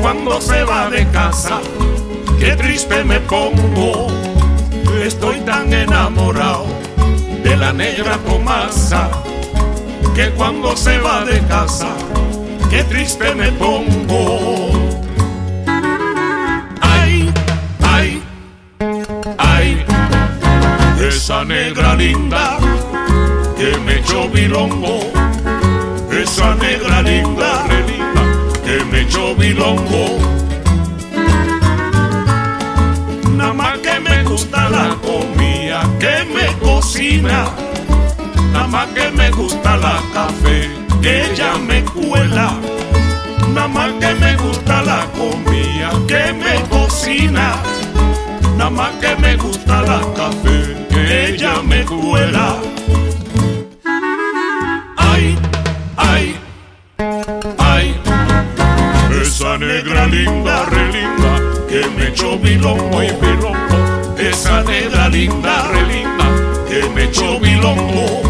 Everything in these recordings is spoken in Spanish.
cuando se va de casa, qué triste me pongo. Estoy tan enamorado de la negra Tomasa, que cuando se va de casa, qué triste me pongo. Ay, ay, ay, esa negra linda que me echó bilongo, esa negra linda, que me echó bilongo. Nada más que me gusta la comida que me cocina, nada más que me gusta la café que ella me cuela, nada más que me gusta la comida que me cocina, nada más que me gusta la café que ella me cuela. Ay, ay, ay, esa negra linda, re linda, que me echó bilongo y bilongo, esa negra linda, re linda, que me echó bilongo.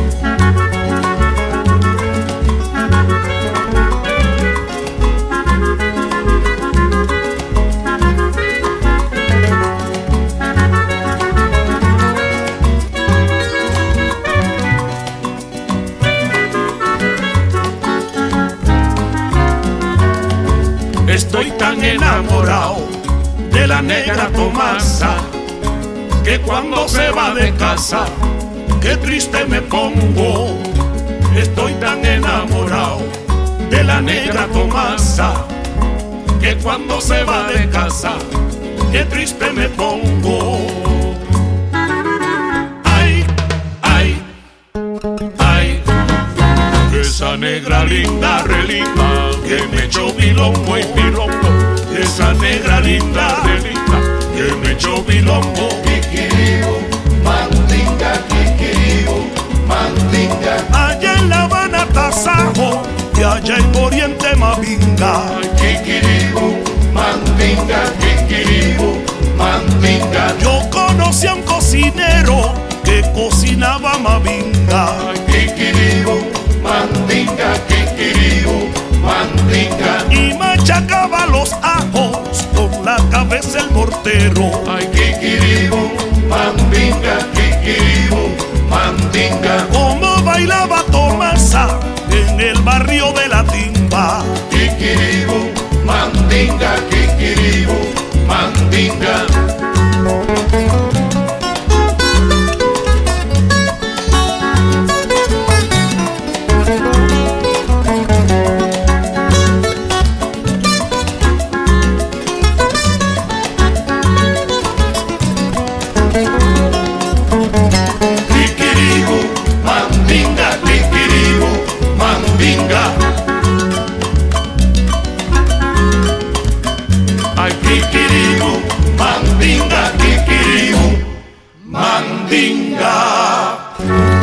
Estoy tan enamorado de la negra Tomasa, que cuando se va de casa, qué triste me pongo. Estoy tan enamorado de la negra Tomasa, que cuando se va de casa, qué triste me pongo. Ay, ay, ay, esa negra linda, re linda, que me echó bilongo y bilongo, esa negra linda, re linda, que me echó bilongo. Kikiribu, mandinga, kikiribu, mandinga. Allá en La Habana tasajo, y allá en Oriente Mabinga. Kikiribu, mandinga, kikiribu, mandinga. Yo conocí a un cocinero que cocinaba Mabinga. Kikiribu, mandinga, kikiribu, mandinga. Y machacaba los ajos con la cabeza el mortero. Ay, kikiribu, mandinga, kikiribu, mandinga. Como bailaba Tomasa en el barrio de la Timba. Kikiribu, mandinga, kikiribu, mandinga. Kikiribu, mandinga, kikiribu, mandinga. Ay, kikiribu, mandinga, kikiribu, mandinga.